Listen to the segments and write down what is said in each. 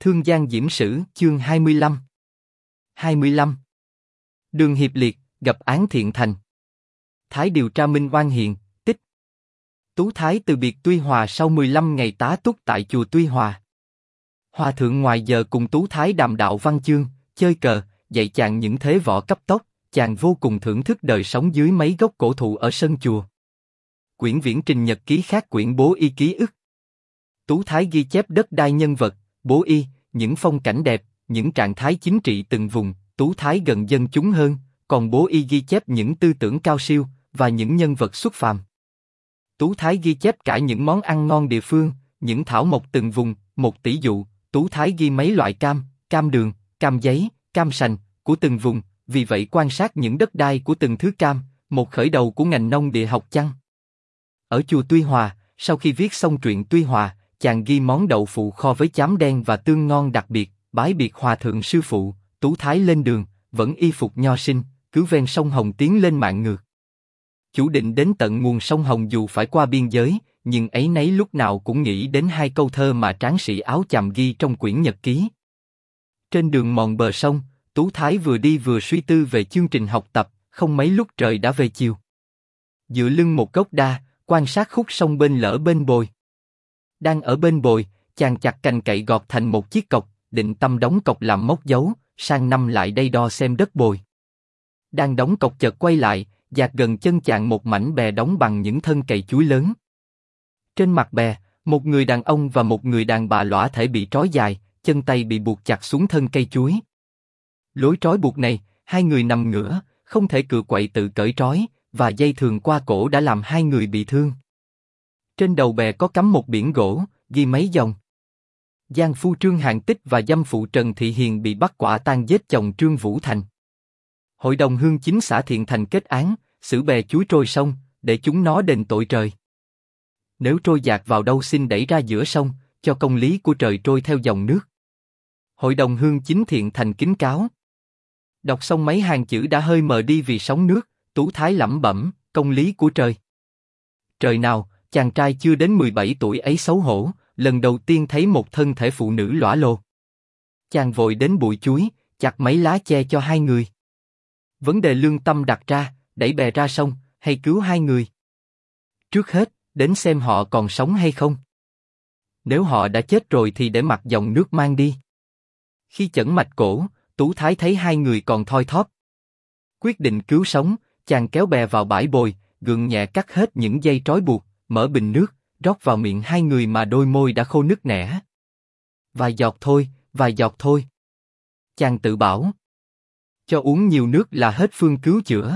Thương Giang Diễm Sử, chương 25. 25. Đường Hiệp Liệt, gặp án Thiện Thành. Thái điều tra minh oan hiện, tích. Tú Thái từ biệt Tuy Hòa sau 15 ngày tá túc tại chùa Tuy Hòa. Hòa thượng ngoài giờ cùng Tú Thái đàm đạo văn chương, chơi cờ, dạy chàng những thế võ cấp tốc, chàng vô cùng thưởng thức đời sống dưới mấy gốc cổ thụ ở sân chùa. Quyển viễn trình nhật ký khác quyển bố y ký ức. Tú Thái ghi chép đất đai nhân vật, bố y, những phong cảnh đẹp, những trạng thái chính trị từng vùng, Tú Thái gần dân chúng hơn, còn bố y ghi chép những tư tưởng cao siêu, và những nhân vật xuất phàm. Tú Thái ghi chép cả những món ăn ngon địa phương, những thảo mộc từng vùng, một tỷ dụ, Tú Thái ghi mấy loại cam, cam đường, cam giấy, cam sành, của từng vùng, vì vậy quan sát những đất đai của từng thứ cam, một khởi đầu của ngành nông địa học chăng. Ở chùa Tuy Hòa, sau khi viết xong truyện Tuy Hòa, chàng ghi món đậu phụ kho với chám đen và tương ngon đặc biệt, bái biệt hòa thượng sư phụ. Tú Thái lên đường, vẫn y phục nho sinh, cứ ven sông Hồng tiến lên mạng ngược. Chủ định đến tận nguồn sông Hồng dù phải qua biên giới, nhưng ấy nấy lúc nào cũng nghĩ đến hai câu thơ mà tráng sĩ áo chàm ghi trong quyển nhật ký. Trên đường mòn bờ sông, Tú Thái vừa đi vừa suy tư về chương trình học tập, không mấy lúc trời đã về chiều. Dựa lưng một gốc đa, quan sát khúc sông bên lỡ bên bồi. Đang ở bên bồi, chàng chặt cành cậy gọt thành một chiếc cọc, định tâm đóng cọc làm mốc dấu, sang năm lại đây đo xem đất bồi. Đang đóng cọc chợt quay lại, dạt gần chân chàng một mảnh bè đóng bằng những thân cày chuối lớn. Trên mặt bè, một người đàn ông và một người đàn bà lõa thể bị trói dài, chân tay bị buộc chặt xuống thân cây chuối. Lối trói buộc này, hai người nằm ngửa, không thể cựa quậy tự cởi trói, và dây thừng qua cổ đã làm hai người bị thương. Trên đầu bè có cắm một biển gỗ, ghi mấy dòng. Giang phu Trương Hàn Tích và dâm phụ Trần Thị Hiền bị bắt quả tang giết chồng Trương Vũ Thành. Hội đồng hương chính xã Thiện Thành kết án, xử bè chuối trôi sông, để chúng nó đền tội trời. Nếu trôi dạt vào đâu xin đẩy ra giữa sông, cho công lý của trời trôi theo dòng nước. Hội đồng hương chính Thiện Thành kính cáo. Đọc xong mấy hàng chữ đã hơi mờ đi vì sóng nước, Tú Thái lẩm bẩm, công lý của trời. Trời nào, chàng trai chưa đến 17 tuổi ấy xấu hổ, lần đầu tiên thấy một thân thể phụ nữ lõa lồ. Chàng vội đến bụi chuối, chặt mấy lá che cho hai người. Vấn đề lương tâm đặt ra, đẩy bè ra sông, hay cứu hai người? Trước hết, đến xem họ còn sống hay không. Nếu họ đã chết rồi thì để mặc dòng nước mang đi. Khi chẩn mạch cổ, Tú Thái thấy hai người còn thoi thóp. Quyết định cứu sống, chàng kéo bè vào bãi bồi, gượng nhẹ cắt hết những dây trói buộc, mở bình nước, rót vào miệng hai người mà đôi môi đã khô nứt nẻ. Vài giọt thôi, vài giọt thôi. Chàng tự bảo. Cho uống nhiều nước là hết phương cứu chữa.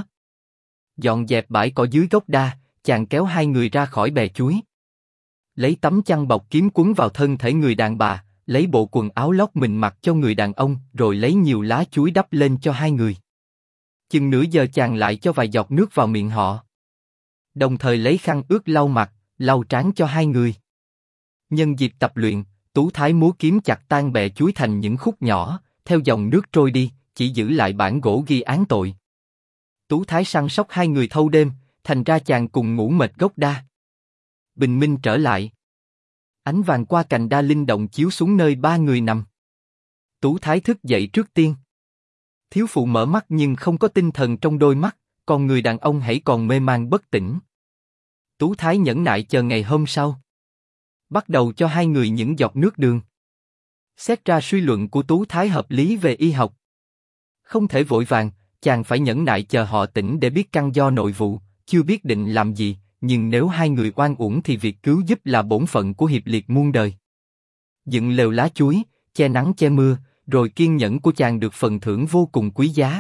Dọn dẹp bãi cỏ dưới gốc đa, chàng kéo hai người ra khỏi bè chuối. Lấy tấm chăn bọc kiếm quấn vào thân thể người đàn bà, lấy bộ quần áo lót mình mặc cho người đàn ông, rồi lấy nhiều lá chuối đắp lên cho hai người. Chừng nửa giờ chàng lại cho vài giọt nước vào miệng họ. Đồng thời lấy khăn ướt lau mặt, lau trán cho hai người. Nhân dịp tập luyện, Tú Thái múa kiếm chặt tan bè chuối thành những khúc nhỏ, theo dòng nước trôi đi, chỉ giữ lại bản gỗ ghi án tội. Tú Thái săn sóc hai người thâu đêm, thành ra chàng cùng ngủ mệt gốc đa. Bình minh trở lại. Ánh vàng qua cành đa linh động chiếu xuống nơi ba người nằm. Tú Thái thức dậy trước tiên. Thiếu phụ mở mắt nhưng không có tinh thần trong đôi mắt, còn người đàn ông hãy còn mê man bất tỉnh. Tú Thái nhẫn nại chờ ngày hôm sau. Bắt đầu cho hai người những giọt nước đường. Xét ra suy luận của Tú Thái hợp lý về y học. Không thể vội vàng, chàng phải nhẫn nại chờ họ tỉnh để biết căn do nội vụ, chưa biết định làm gì, nhưng nếu hai người oan uổng thì việc cứu giúp là bổn phận của Hiệp Liệt muôn đời. Dựng lều lá chuối, che nắng che mưa, rồi kiên nhẫn của chàng được phần thưởng vô cùng quý giá.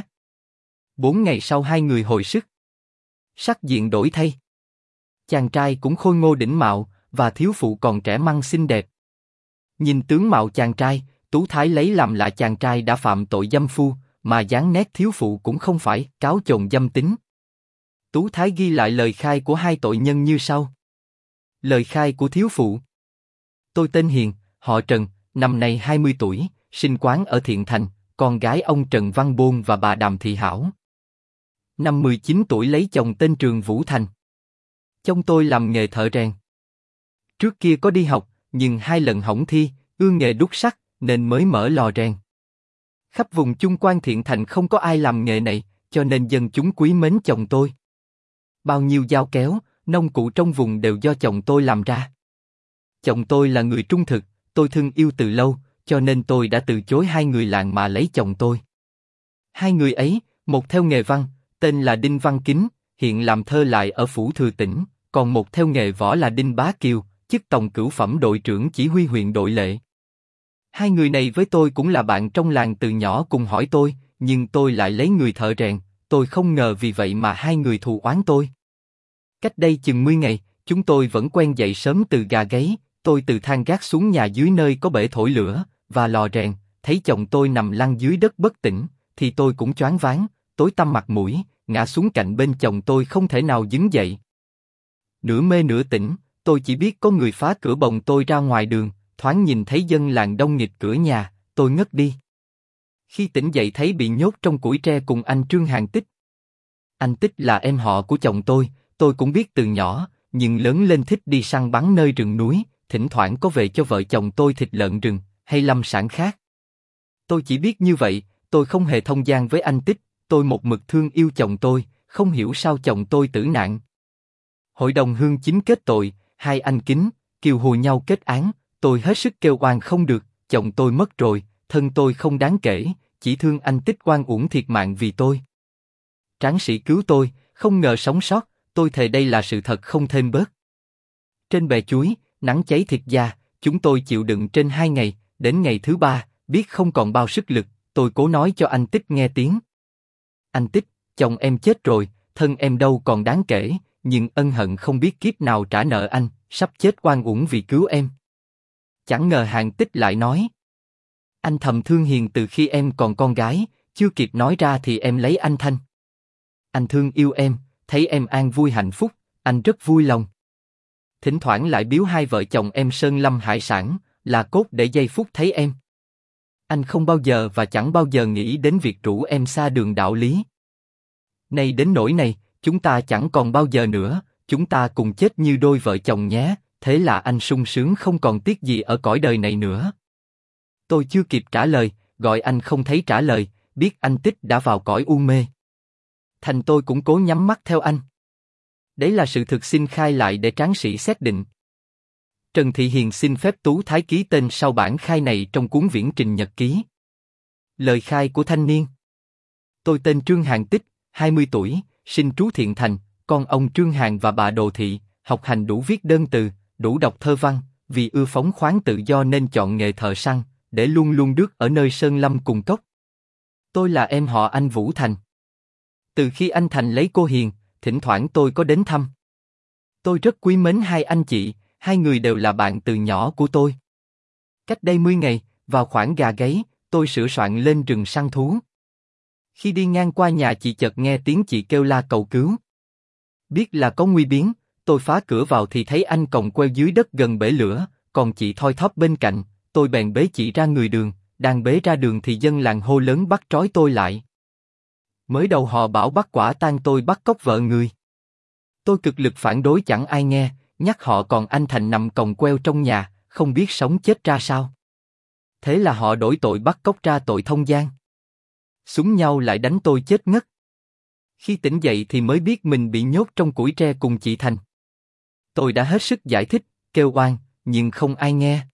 4 ngày sau hai người hồi sức. Sắc diện đổi thay. Chàng trai cũng khôi ngô đỉnh mạo, và thiếu phụ còn trẻ măng xinh đẹp. Nhìn tướng mạo chàng trai, Tú Thái lấy làm lạ chàng trai đã phạm tội dâm phu, mà dáng nét thiếu phụ cũng không phải cáo chồn dâm tính. Tú Thái ghi lại lời khai của hai tội nhân như sau. Lời khai của thiếu phụ. Tôi tên Hiền, họ Trần, năm nay 20 tuổi, sinh quán ở Thiện Thành, con gái ông Trần Văn Bôn và bà Đàm Thị Hảo. Năm 19 tuổi lấy chồng tên Trường Vũ Thành. Chồng tôi làm nghề thợ rèn. Trước kia có đi học, nhưng 2 lần hỏng thi, ưa nghề đúc sắt, nên mới mở lò rèn. Khắp vùng chung Quan Thiện Thành không có ai làm nghề này, cho nên dân chúng quý mến chồng tôi. Bao nhiêu dao kéo, nông cụ trong vùng đều do chồng tôi làm ra. Chồng tôi là người trung thực, tôi thương yêu từ lâu, cho nên tôi đã từ chối hai người làng mà lấy chồng tôi. Hai người ấy, một theo nghề văn, tên là Đinh Văn Kính, hiện làm thơ lại ở Phủ Thừa Tỉnh, còn một theo nghề võ là Đinh Bá Kiều, chức Tòng Cửu Phẩm đội trưởng chỉ huy huyện Đội Lệ. Hai người này với tôi cũng là bạn trong làng từ nhỏ cùng hỏi tôi, nhưng tôi lại lấy người thợ rèn, tôi không ngờ vì vậy mà hai người thù oán tôi. Cách đây chừng 10 ngày, chúng tôi vẫn quen dậy sớm từ gà gáy, tôi từ thang gác xuống nhà dưới nơi có bể thổi lửa và lò rèn, thấy chồng tôi nằm lăn dưới đất bất tỉnh, thì tôi cũng choáng váng, tối tăm mặt mũi, ngã xuống cạnh bên chồng tôi không thể nào đứng dậy. Nửa mê nửa tỉnh, tôi chỉ biết có người phá cửa bồng tôi ra ngoài đường, thoáng nhìn thấy dân làng đông nghịch cửa nhà, tôi ngất đi. Khi tỉnh dậy thấy bị nhốt trong củi tre cùng anh Trương Hàn Tích. Anh Tích là em họ của chồng tôi cũng biết từ nhỏ, nhưng lớn lên thích đi săn bắn nơi rừng núi, thỉnh thoảng có về cho vợ chồng tôi thịt lợn rừng, hay lâm sản khác. Tôi chỉ biết như vậy, tôi không hề thông gian với anh Tích, tôi một mực thương yêu chồng tôi, không hiểu sao chồng tôi tử nạn. Hội đồng hương chính kết tội, hai anh Kính, Kiều hùa nhau kết án, tôi hết sức kêu oan không được, chồng tôi mất rồi, thân tôi không đáng kể, chỉ thương anh Tích oan uổng thiệt mạng vì tôi. Tráng sĩ cứu tôi, không ngờ sống sót, tôi thề đây là sự thật không thêm bớt. Trên bè chuối, nắng cháy thịt da, chúng tôi chịu đựng trên 2 ngày, đến ngày thứ 3, biết không còn bao sức lực, tôi cố nói cho anh Tích nghe tiếng. Anh Tích, chồng em chết rồi, thân em đâu còn đáng kể, nhưng ân hận không biết kiếp nào trả nợ anh, sắp chết oan uổng vì cứu em. Chẳng ngờ Hàn Tích lại nói: anh thầm thương Hiền từ khi em còn con gái, chưa kịp nói ra thì em lấy anh Thanh. Anh thương yêu em, thấy em an vui hạnh phúc, anh rất vui lòng. Thỉnh thoảng lại biếu hai vợ chồng em sơn lâm hải sản, là cốt để giây phút thấy em. Anh không bao giờ và chẳng bao giờ nghĩ đến việc rủ em xa đường đạo lý. Nay đến nỗi này, chúng ta chẳng còn bao giờ nữa, chúng ta cùng chết như đôi vợ chồng nhé, thế là anh sung sướng không còn tiếc gì ở cõi đời này nữa. Tôi chưa kịp trả lời, gọi anh không thấy trả lời, biết anh Tích đã vào cõi u mê. Thành tôi cũng cố nhắm mắt theo anh. Đấy là sự thực xin khai lại để tráng sĩ xét định. Trần Thị Hiền xin phép Tú Thái ký tên sau bản khai này trong cuốn viễn trình nhật ký. Lời khai của thanh niên. Tôi tên Trương Hàn Tích, 20 tuổi, sinh trú Thiện Thành, con ông Trương Hàn và bà Đồ Thị, học hành đủ viết đơn từ, đủ đọc thơ văn, vì ưa phóng khoáng tự do nên chọn nghề thợ săn, để luôn luôn đước ở nơi sơn lâm cùng cốc. Tôi là em họ anh Vũ Thành. Từ khi anh Thành lấy cô Hiền, thỉnh thoảng tôi có đến thăm. Tôi rất quý mến hai anh chị, hai người đều là bạn từ nhỏ của tôi. Cách đây 10 ngày, vào khoảng gà gáy, tôi sửa soạn lên rừng săn thú. Khi đi ngang qua nhà chị chợt nghe tiếng chị kêu la cầu cứu. Biết là có nguy biến, tôi phá cửa vào thì thấy anh còng queo dưới đất gần bể lửa, còn chị thoi thóp bên cạnh, tôi bèn bế chị ra người đường, đang bế ra đường thì dân làng hô lớn bắt trói tôi lại. Mới đầu họ bảo bắt quả tang tôi bắt cóc vợ người. Tôi cực lực phản đối chẳng ai nghe, nhắc họ còn anh Thành nằm còng queo trong nhà, không biết sống chết ra sao. Thế là họ đổi tội bắt cóc ra tội thông gian. Súng nhau lại đánh tôi chết ngất. Khi tỉnh dậy thì mới biết mình bị nhốt trong củi tre cùng chị Thành. Tôi đã hết sức giải thích, kêu oan, nhưng không ai nghe.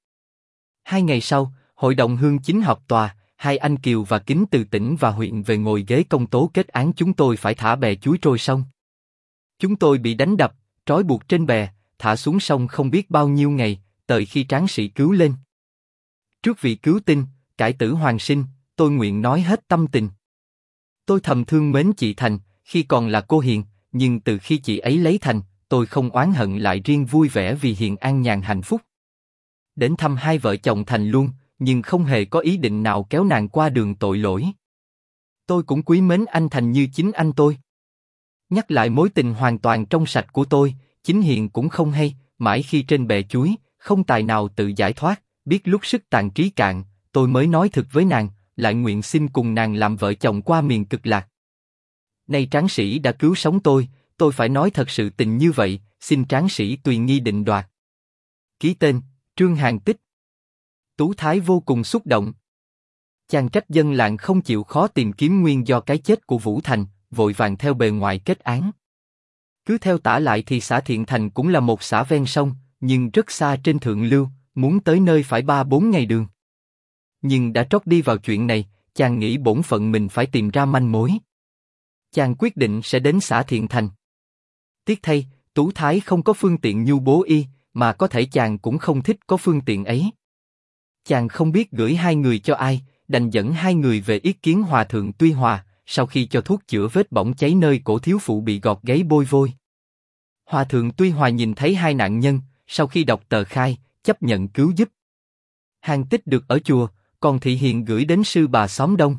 2 ngày sau, hội đồng hương chính họp tòa, hai anh Kiều và Kính từ tỉnh và huyện về ngồi ghế công tố kết án chúng tôi phải thả bè chuối trôi sông. Chúng tôi bị đánh đập, trói buộc trên bè, thả xuống sông không biết bao nhiêu ngày, đợi khi tráng sĩ cứu lên. Trước vị cứu tinh, cải tử hoàn sinh, tôi nguyện nói hết tâm tình. Tôi thầm thương mến chị Thành, khi còn là cô Hiền, nhưng từ khi chị ấy lấy Thành, tôi không oán hận lại riêng vui vẻ vì Hiền an nhàn hạnh phúc. Đến thăm hai vợ chồng Thành luôn, nhưng không hề có ý định nào kéo nàng qua đường tội lỗi. Tôi cũng quý mến anh Thành như chính anh tôi. Nhắc lại mối tình hoàn toàn trong sạch của tôi, chính Hiền cũng không hay, mãi khi trên bè chuối, không tài nào tự giải thoát, biết lúc sức tàn trí cạn, tôi mới nói thực với nàng, lại nguyện xin cùng nàng làm vợ chồng qua miền cực lạc. Nay tráng sĩ đã cứu sống tôi phải nói thật sự tình như vậy, xin tráng sĩ tùy nghi định đoạt. Ký tên, Trương Hàn Tích. Tú Thái vô cùng xúc động. Chàng trách dân làng không chịu khó tìm kiếm nguyên do cái chết của Vũ Thành, vội vàng theo bề ngoài kết án. Cứ theo tả lại thì xã Thiện Thành cũng là một xã ven sông, nhưng rất xa trên thượng lưu, muốn tới nơi phải 3-4 ngày đường. Nhưng đã trót đi vào chuyện này, chàng nghĩ bổn phận mình phải tìm ra manh mối. Chàng quyết định sẽ đến xã Thiện Thành. Tiếc thay, Tú Thái không có phương tiện nhu bố y, mà có thể chàng cũng không thích có phương tiện ấy. Chàng không biết gửi hai người cho ai, đành dẫn hai người về yết kiến Hòa thượng Tuy Hòa, sau khi cho thuốc chữa vết bỏng cháy nơi cổ thiếu phụ bị gọt gáy bôi vôi. Hòa thượng Tuy Hòa nhìn thấy hai nạn nhân, sau khi đọc tờ khai, chấp nhận cứu giúp. Hàng tích được ở chùa, còn Thị Hiền gửi đến sư bà xóm đông.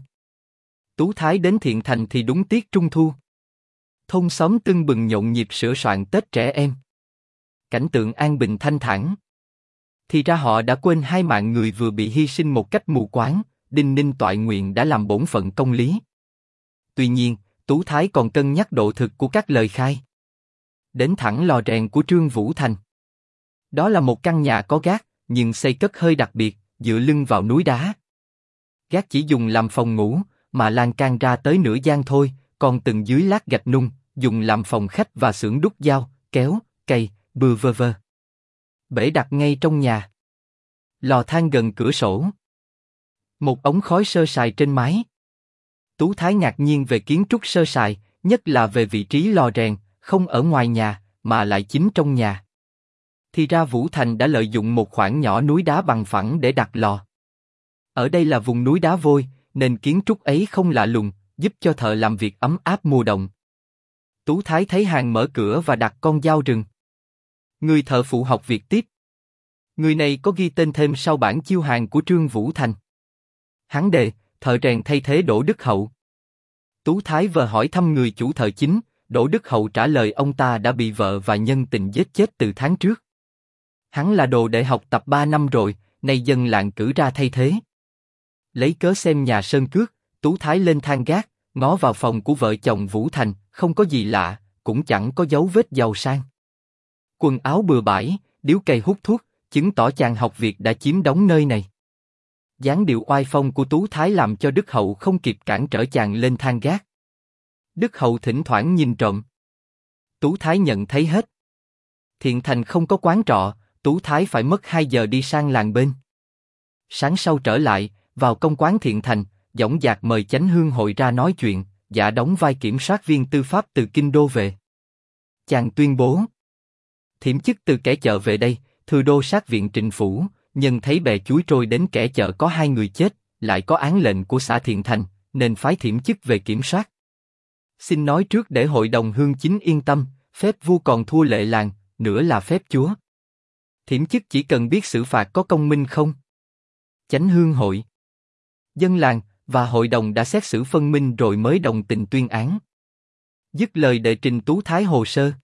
Tú Thái đến Thiện Thành thì đúng tiết Trung Thu. Thôn xóm tưng bừng nhộn nhịp sửa soạn Tết trẻ em. Cảnh tượng an bình thanh thản. Thì ra họ đã quên hai mạng người vừa bị hy sinh một cách mù quáng, đinh ninh toại nguyện đã làm bổn phận công lý. Tuy nhiên, Tú Thái còn cân nhắc độ thực của các lời khai. Đến thẳng lò rèn của Trương Vũ Thành. Đó là một căn nhà có gác, nhưng xây cất hơi đặc biệt, dựa lưng vào núi đá. Gác chỉ dùng làm phòng ngủ, mà lan can ra tới nửa gian thôi, còn từng dưới lát gạch nung, dùng làm phòng khách và xưởng đúc dao, kéo, cày, bừa vơ vơ. Bể đặt ngay trong nhà. Lò than gần cửa sổ. Một ống khói sơ sài trên mái. Tú Thái ngạc nhiên về kiến trúc sơ sài, nhất là về vị trí lò rèn, không ở ngoài nhà, mà lại chính trong nhà. Thì ra Vũ Thành đã lợi dụng một khoảng nhỏ núi đá bằng phẳng để đặt lò. Ở đây là vùng núi đá vôi, nên kiến trúc ấy không lạ lùng, giúp cho thợ làm việc ấm áp mùa đông. Tú Thái thấy Hàng mở cửa và đặt con dao rừng. Người thợ phụ học việc tiếp. Người này có ghi tên thêm sau bản chiêu hàng của Trương Vũ Thành. Hắn đề, thợ rèn thay thế Đỗ Đức Hậu. Tú Thái vừa hỏi thăm người chủ thợ chính, Đỗ Đức Hậu trả lời ông ta đã bị vợ và nhân tình giết chết từ tháng trước. Hắn là đồ đệ học tập 3 năm rồi, nay dân làng cử ra thay thế. Lấy cớ xem nhà sơn cước, Tú Thái lên thang gác, ngó vào phòng của vợ chồng Vũ Thành, không có gì lạ, cũng chẳng có dấu vết giàu sang. Quần áo bừa bãi, điếu cày hút thuốc, chứng tỏ chàng học việc đã chiếm đóng nơi này. Dáng điệu oai phong của Tú Thái làm cho Đức Hậu không kịp cản trở chàng lên thang gác. Đức Hậu thỉnh thoảng nhìn trộm. Tú Thái nhận thấy hết. Thiện Thành không có quán trọ, Tú Thái phải mất 2 giờ đi sang làng bên. Sáng sau trở lại, vào công quán Thiện Thành, dõng dạc mời Chánh Hương Hội ra nói chuyện, giả đóng vai kiểm soát viên tư pháp từ Kinh Đô về. Chàng tuyên bố. Thiểm chức từ kẻ chợ về đây, Thừa Đô sát viện Trịnh Phủ, nhân thấy bè chuối trôi đến kẻ chợ có 2 người chết, lại có án lệnh của xã Thiện Thành, nên phái thiểm chức về kiểm soát. Xin nói trước để hội đồng hương chính yên tâm, phép vua còn thua lệ làng, nữa là phép chúa. Thiểm chức chỉ cần biết xử phạt có công minh không? Chánh Hương Hội, dân làng và hội đồng đã xét xử phân minh rồi mới đồng tình tuyên án. Dứt lời đệ trình Tú Thái hồ sơ.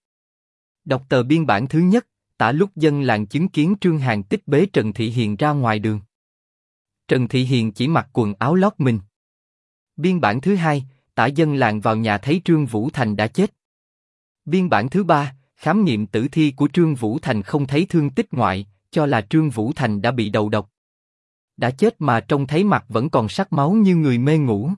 Đọc tờ biên bản thứ nhất, tả lúc dân làng chứng kiến Trương Hàn Tích bế Trần Thị Hiền ra ngoài đường. Trần Thị Hiền chỉ mặc quần áo lót mình. Biên bản thứ hai, tả dân làng vào nhà thấy Trương Vũ Thành đã chết. Biên bản thứ ba, khám nghiệm tử thi của Trương Vũ Thành không thấy thương tích ngoại, cho là Trương Vũ Thành đã bị đầu độc. Đã chết mà trông thấy mặt vẫn còn sắc máu như người mê ngủ.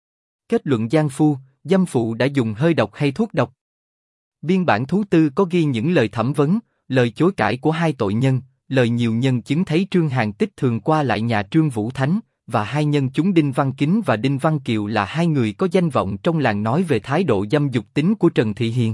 Kết luận gian phu, dâm phụ đã dùng hơi độc hay thuốc độc. Biên bản thứ tư có ghi những lời thẩm vấn, lời chối cãi của hai tội nhân, lời nhiều nhân chứng thấy Trương Hàn Tích thường qua lại nhà Trương Vũ Thánh, và hai nhân chúng Đinh Văn Kính và Đinh Văn Kiều là hai người có danh vọng trong làng nói về thái độ dâm dục tính của Trần Thị Hiền.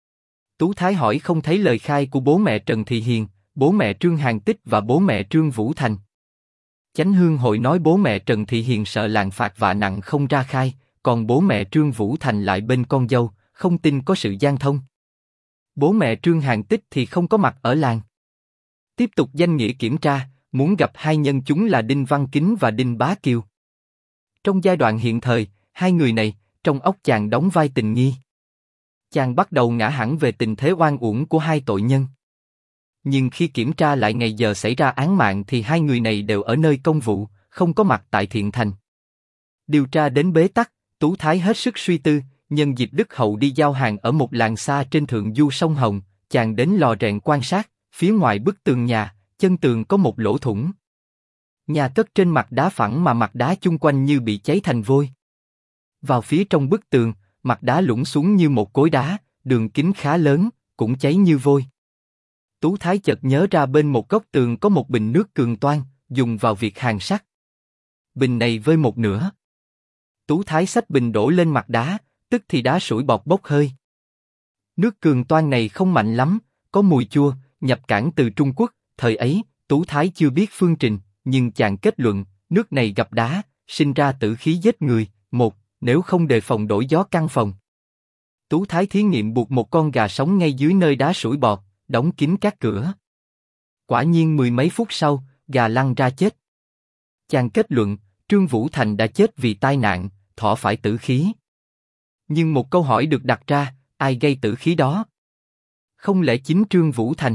Tú Thái hỏi không thấy lời khai của bố mẹ Trần Thị Hiền, bố mẹ Trương Hàn Tích và bố mẹ Trương Vũ Thành. Chánh Hương Hội nói bố mẹ Trần Thị Hiền sợ làng phạt vạ nặng không ra khai, còn bố mẹ Trương Vũ Thành lại bên con dâu, không tin có sự gian thông. Bố mẹ Trương Hàn Tích thì không có mặt ở làng. Tiếp tục danh nghĩa kiểm tra, muốn gặp hai nhân chúng là Đinh Văn Kính và Đinh Bá Kiều. Trong giai đoạn hiện thời, hai người này, trong óc chàng đóng vai tình nghi. Chàng bắt đầu ngã hẳn về tình thế oan uổng của hai tội nhân. Nhưng khi kiểm tra lại ngày giờ xảy ra án mạng thì hai người này đều ở nơi công vụ, không có mặt tại Thiện Thành. Điều tra đến bế tắc, Tú Thái hết sức suy tư, nhân dịp Đức Hậu đi giao hàng ở một làng xa trên thượng du sông Hồng, chàng đến lò rèn quan sát, phía ngoài bức tường nhà, chân tường có một lỗ thủng. Nhà cất trên mặt đá phẳng mà mặt đá chung quanh như bị cháy thành vôi. Vào phía trong bức tường, mặt đá lũng xuống như một khối đá, đường kính khá lớn, cũng cháy như vôi. Tú Thái chợt nhớ ra bên một góc tường có một bình nước cường toan, dùng vào việc hàn sắt. Bình này vơi một nửa. Tú Thái xách bình đổ lên mặt đá, tức thì đá sủi bọt bốc hơi. Nước cường toan này không mạnh lắm, có mùi chua, nhập cảng từ Trung Quốc. Thời ấy, Tú Thái chưa biết phương trình, nhưng chàng kết luận, nước này gặp đá, sinh ra tử khí giết người. Một, nếu không đề phòng đổi gió căn phòng. Tú Thái thí nghiệm buộc một con gà sống ngay dưới nơi đá sủi bọt, đóng kín các cửa. Quả nhiên mười mấy phút sau, gà lăn ra chết. Chàng kết luận, Trương Vũ Thành đã chết vì tai nạn, thọ phải tử khí. Nhưng một câu hỏi được đặt ra, ai gây tử khí đó? Không lẽ chính Trương Vũ Thành?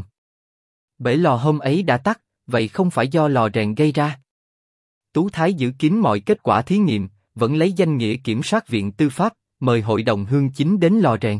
Bể lò hôm ấy đã tắt, vậy không phải do lò rèn gây ra? Tú Thái giữ kín mọi kết quả thí nghiệm, vẫn lấy danh nghĩa kiểm soát viện tư pháp, mời hội đồng hương chính đến lò rèn.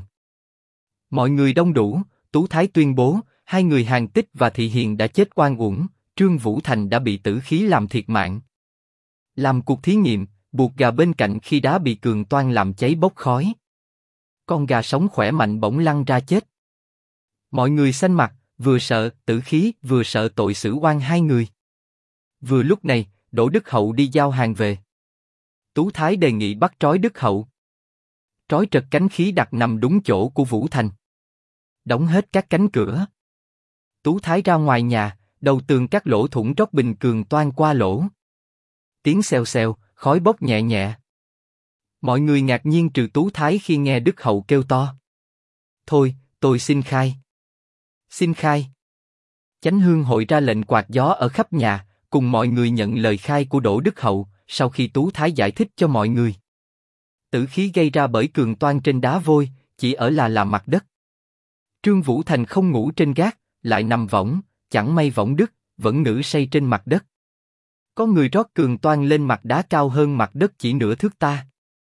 Mọi người đông đủ, Tú Thái tuyên bố, hai người Hàn Tích và Thị Hiền đã chết oan uổng, Trương Vũ Thành đã bị tử khí làm thiệt mạng. Làm cuộc thí nghiệm, buộc gà bên cạnh khi đá bị cường toan làm cháy bốc khói. Con gà sống khỏe mạnh bỗng lăn ra chết. Mọi người xanh mặt, vừa sợ tử khí, vừa sợ tội xử oan hai người. Vừa lúc này, Đỗ Đức Hậu đi giao hàng về. Tú Thái đề nghị bắt trói Đức Hậu. Trói trật cánh khí đặt nằm đúng chỗ của Vũ Thành. Đóng hết các cánh cửa. Tú Thái ra ngoài nhà, đầu tường các lỗ thủng rót bình cường toan qua lỗ. Tiếng xèo xèo, khói bốc nhẹ nhẹ. Mọi người ngạc nhiên trừ Tú Thái khi nghe Đức Hậu kêu to. Thôi, tôi xin khai. Xin khai. Chánh Hương hội ra lệnh quạt gió ở khắp nhà, cùng mọi người nhận lời khai của Đỗ Đức Hậu, sau khi Tú Thái giải thích cho mọi người. Tử khí gây ra bởi cường toan trên đá vôi, chỉ ở là mặt đất. Trương Vũ Thành không ngủ trên gác, lại nằm võng, chẳng may võng đứt, vẫn ngủ say trên mặt đất. Có người rót cường toan lên mặt đá cao hơn mặt đất chỉ nửa thước ta.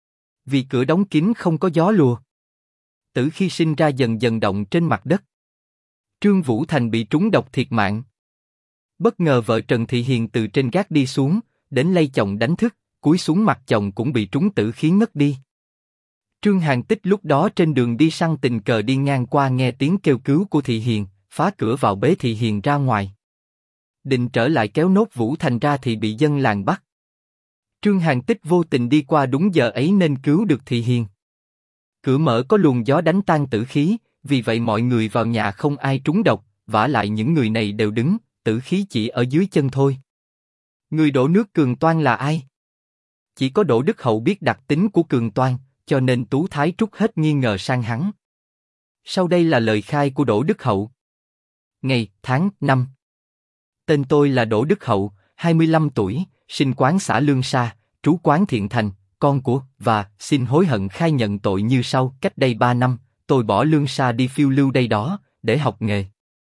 Vì cửa đóng kín không có gió lùa. Tử khí sinh ra dần dần động trên mặt đất. Trương Vũ Thành bị trúng độc thiệt mạng. Bất ngờ vợ Trần Thị Hiền từ trên gác đi xuống, đến lay chồng đánh thức, cúi xuống mặt chồng cũng bị trúng tử khí ngất đi. Trương Hàn Tích lúc đó trên đường đi săn tình cờ đi ngang qua nghe tiếng kêu cứu của Thị Hiền, phá cửa vào bế Thị Hiền ra ngoài. Định trở lại kéo nốt Vũ Thành ra thì bị dân làng bắt. Trương Hàn Tích vô tình đi qua đúng giờ ấy nên cứu được Thị Hiền. Cửa mở có luồng gió đánh tan tử khí, vì vậy mọi người vào nhà không ai trúng độc, vả lại những người này đều đứng, tử khí chỉ ở dưới chân thôi. Người đổ nước cường toan là ai? Chỉ có Đỗ Đức Hậu biết đặc tính của cường toan, cho nên Tú Thái trút hết nghi ngờ sang hắn. Sau đây là lời khai của Đỗ Đức Hậu. Ngày, tháng, năm. Tên tôi là Đỗ Đức Hậu, 25 tuổi, sinh quán xã Lương Sa, trú quán Thiện Thành, con của, và xin hối hận khai nhận tội như sau. Cách đây 3 năm, tôi bỏ Lương Sa đi phiêu lưu đây đó, để học nghề.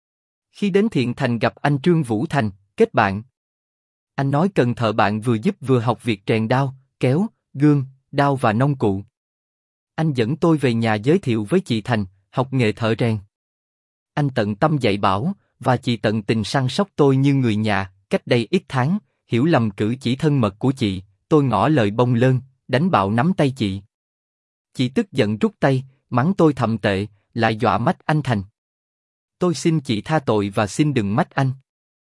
Khi đến Thiện Thành gặp anh Trương Vũ Thành, kết bạn. Anh nói cần thợ bạn vừa giúp vừa học việc rèn đao, kéo, gương, đao và nông cụ. Anh dẫn tôi về nhà giới thiệu với chị Thành, học nghề thợ rèn. Anh tận tâm dạy bảo, và chị tận tình săn sóc tôi như người nhà. Cách đây ít tháng, hiểu lầm cử chỉ thân mật của chị, tôi ngỏ lời bông lơn, đánh bạo nắm tay chị. Chị tức giận rút tay, mắng tôi thậm tệ, lại dọa mách anh Thành. Tôi xin chị tha tội và xin đừng mách anh.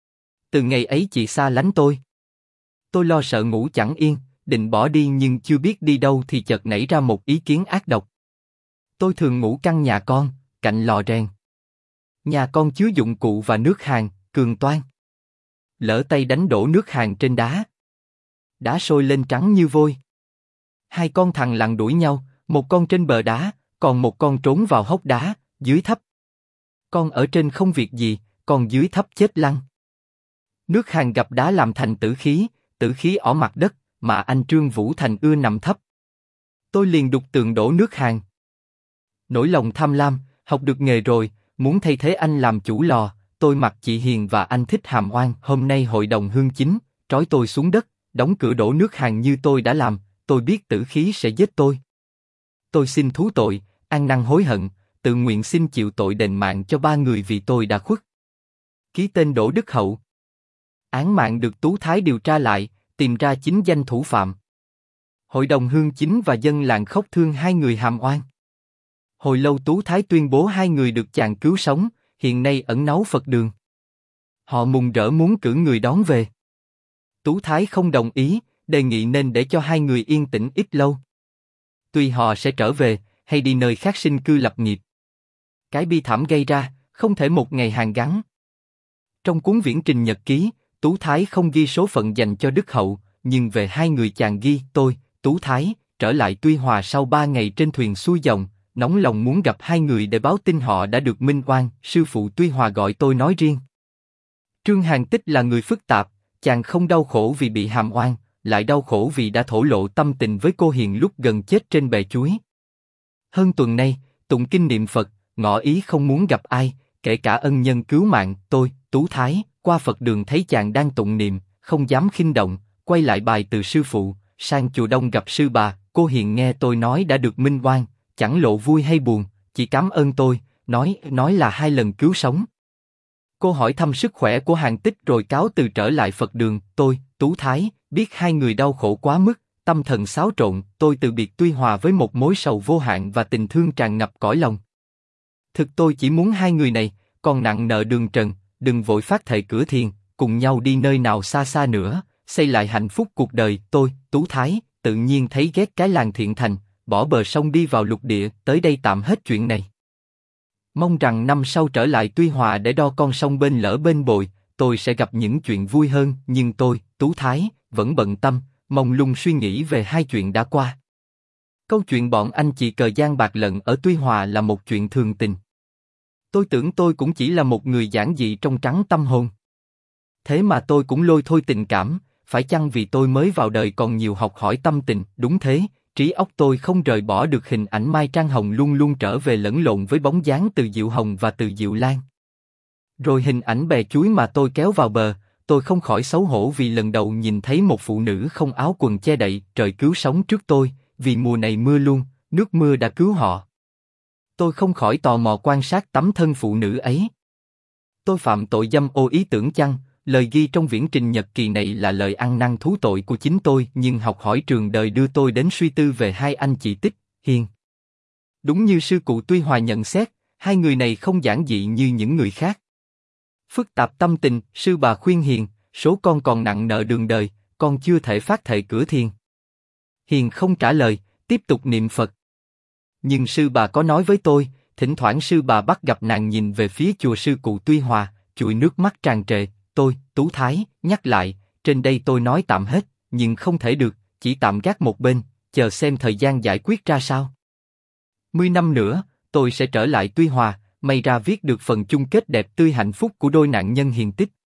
Từ ngày ấy chị xa lánh tôi. Tôi lo sợ ngủ chẳng yên, định bỏ đi nhưng chưa biết đi đâu thì chợt nảy ra một ý kiến ác độc. Tôi thường ngủ căn nhà con, cạnh lò rèn. Nhà con chứa dụng cụ và nước hàn, cường toan. Lỡ tay đánh đổ nước hàn trên đá. Đá sôi lên trắng như vôi. Hai con thằn lằn đuổi nhau, một con trên bờ đá, còn một con trốn vào hốc đá, dưới thấp. Con ở trên không việc gì, còn dưới thấp chết lăn. Nước hàn gặp đá làm thành tử khí ở mặt đất, mà anh Trương Vũ Thành ưa nằm thấp. Tôi liền đục tường đổ nước hàn. Nỗi lòng tham lam, học được nghề rồi, muốn thay thế anh làm chủ lò, tôi mặc chị Hiền và anh Thích hàm oan. Hôm nay hội đồng hương chính, trói tôi xuống đất, đóng cửa đổ nước hàn như tôi đã làm, tôi biết tử khí sẽ giết tôi. Tôi xin thú tội, ăn năn hối hận, tự nguyện xin chịu tội đền mạng cho 3 người vì tôi đã khuất. Ký tên Đỗ Đức Hậu. Án mạng được Tú Thái điều tra lại, tìm ra chính danh thủ phạm. Hội đồng hương chính và dân làng khóc thương hai người hàm oan. Hồi lâu Tú Thái tuyên bố hai người được chàng cứu sống, hiện nay ẩn náu Phật đường. Họ mừng rỡ muốn cử người đón về. Tú Thái không đồng ý, đề nghị nên để cho hai người yên tĩnh ít lâu. Tuy họ sẽ trở về, hay đi nơi khác sinh cư lập nghiệp. Cái bi thảm gây ra, không thể một ngày hàn gắn. Trong cuốn viễn trình nhật ký, Tú Thái không ghi số phận dành cho Đức Hậu, nhưng về hai người chàng ghi: tôi, Tú Thái, trở lại Tuy Hòa sau 3 ngày trên thuyền xuôi dòng, nóng lòng muốn gặp hai người để báo tin họ đã được minh oan. Sư phụ Tuy Hòa gọi tôi nói riêng. Trương Hàn Tích là người phức tạp, chàng không đau khổ vì bị hàm oan, lại đau khổ vì đã thổ lộ tâm tình với cô Hiền lúc gần chết trên bè chuối. Hơn tuần nay, tụng kinh niệm Phật, ngỏ ý không muốn gặp ai, kể cả ân nhân cứu mạng. Tôi, Tú Thái, qua Phật đường thấy chàng đang tụng niệm, không dám khinh động, quay lại bài từ sư phụ, sang chùa Đông gặp sư bà. Cô Hiền nghe tôi nói đã được minh oan, chẳng lộ vui hay buồn, chỉ cảm ơn tôi, nói là 2 lần cứu sống. Cô hỏi thăm sức khỏe của Hàn Tích rồi cáo từ trở lại Phật đường. Tôi, Tú Thái, biết hai người đau khổ quá mức, tâm thần xáo trộn, tôi từ biệt Tuy Hòa với một mối sầu vô hạn và tình thương tràn ngập cõi lòng. Thực tôi chỉ muốn hai người này, còn nặng nợ đường trần, đừng vội phát thệ cửa thiền, cùng nhau đi nơi nào xa xa nữa, xây lại hạnh phúc cuộc đời. Tôi, Tú Thái, tự nhiên thấy ghét cái làng Thiện Thành, bỏ bờ sông đi vào lục địa, tới đây tạm hết chuyện này. Mong rằng năm sau trở lại Tuy Hòa để đo con sông bên lỡ bên bồi, tôi sẽ gặp những chuyện vui hơn. Nhưng tôi, Tú Thái, vẫn bận tâm, mông lung suy nghĩ về hai chuyện đã qua. Câu chuyện bọn anh chị cờ giang bạc lận ở Tuy Hòa là một chuyện thường tình. Tôi tưởng tôi cũng chỉ là một người giản dị trong trắng tâm hồn. Thế mà tôi cũng lôi thôi tình cảm, phải chăng vì tôi mới vào đời còn nhiều học hỏi tâm tình? Đúng thế, trí óc tôi không rời bỏ được hình ảnh Mai Trang Hồng luôn luôn trở về lẫn lộn với bóng dáng Từ Diệu Hồng và Từ Diệu Lan. Rồi hình ảnh bè chuối mà tôi kéo vào bờ, tôi không khỏi xấu hổ vì lần đầu nhìn thấy một phụ nữ không áo quần che đậy. Trời cứu sống trước tôi, vì mùa này mưa luôn, nước mưa đã cứu họ. Tôi không khỏi tò mò quan sát tấm thân phụ nữ ấy. Tôi phạm tội dâm ô ý tưởng chăng? Lời ghi trong viễn trình nhật kỳ này là lời ăn năn thú tội của chính tôi, nhưng học hỏi trường đời đưa tôi đến suy tư về hai anh chị Tích, Hiền. Đúng như sư cụ Tuy Hòa nhận xét, hai người này không giản dị như những người khác. Phức tạp tâm tình, sư bà khuyên Hiền, số con còn nặng nợ đường đời, con chưa thể phát thệ cửa thiền. Hiền không trả lời, tiếp tục niệm Phật. Nhưng sư bà có nói với tôi, thỉnh thoảng sư bà bắt gặp nàng nhìn về phía chùa sư cụ Tuy Hòa, chùi nước mắt tràn trề. Tôi, Tú Thái, nhắc lại, trên đây tôi nói tạm hết, nhưng không thể được, chỉ tạm gác một bên, chờ xem thời gian giải quyết ra sao. 10 năm nữa, tôi sẽ trở lại Tuy Hòa, may ra viết được phần chung kết đẹp tươi hạnh phúc của đôi nạn nhân Hiền Tích.